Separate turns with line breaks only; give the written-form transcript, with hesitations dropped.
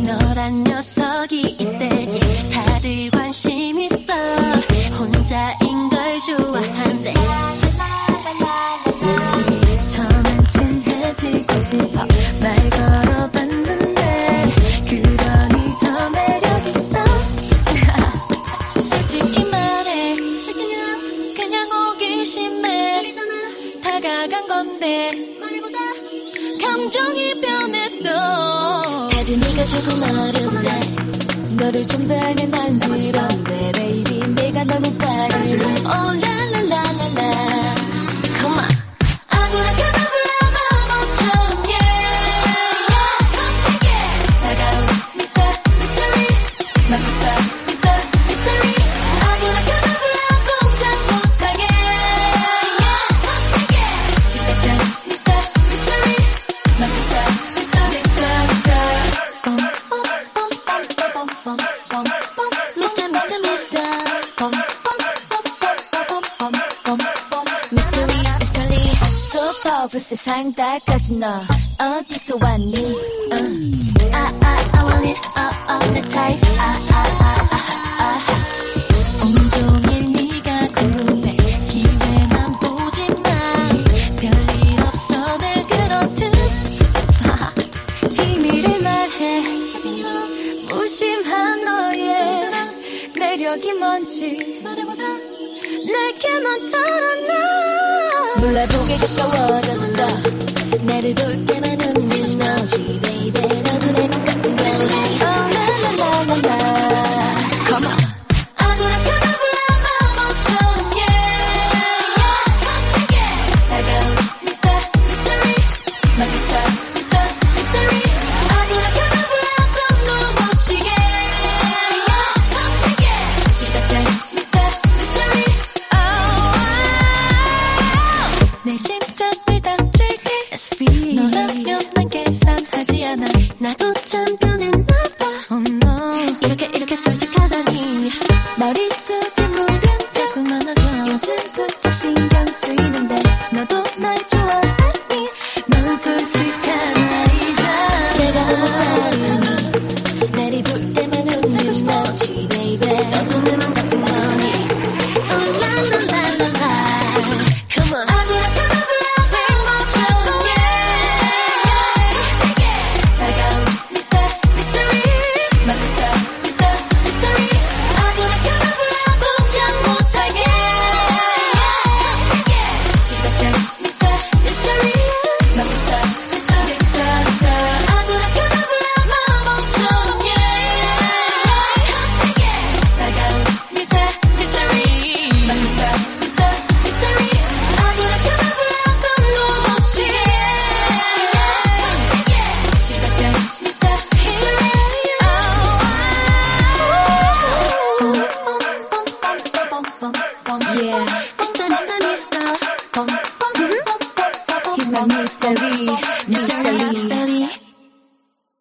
너란 녀석이 이때지 다들 관심 있어 혼자인 걸 좋아한대 저만 친해지고 싶어 말 걸어봤는데 그러니 더 매력있어 솔직히 말해 그냥 호기심에 다가간 건데 말해보자 감정이 변했어 다들 네가 조금 어렵다 너를 좀 더 알면 난 그런데 baby 내가 너무 빠르네 Oh la la la la la Come on 아브라카다브라 바보처럼 yeah Come take it 다가온 Mr. Mystery My Mr. Mr. Mystery 아브라카다브라 꼼짝 못하게 yeah Come take it 시작된 Mr. Mystery My Mr. Mr. Mr. Mr. Mr. Mr. Mr. Mystery, Mystery So powerful 세상 다 가진 너 어디서 왔니? I want it all the time 온종일 네가 궁금해 기회만 보지만 별일 없어 날 그렇듯 비밀을 말해 무심한 너의 매력이 뭔지 말해보자 내게만 털어놔 몰라 보게 가까워졌어 나를 볼 때만 웃는 너지 baby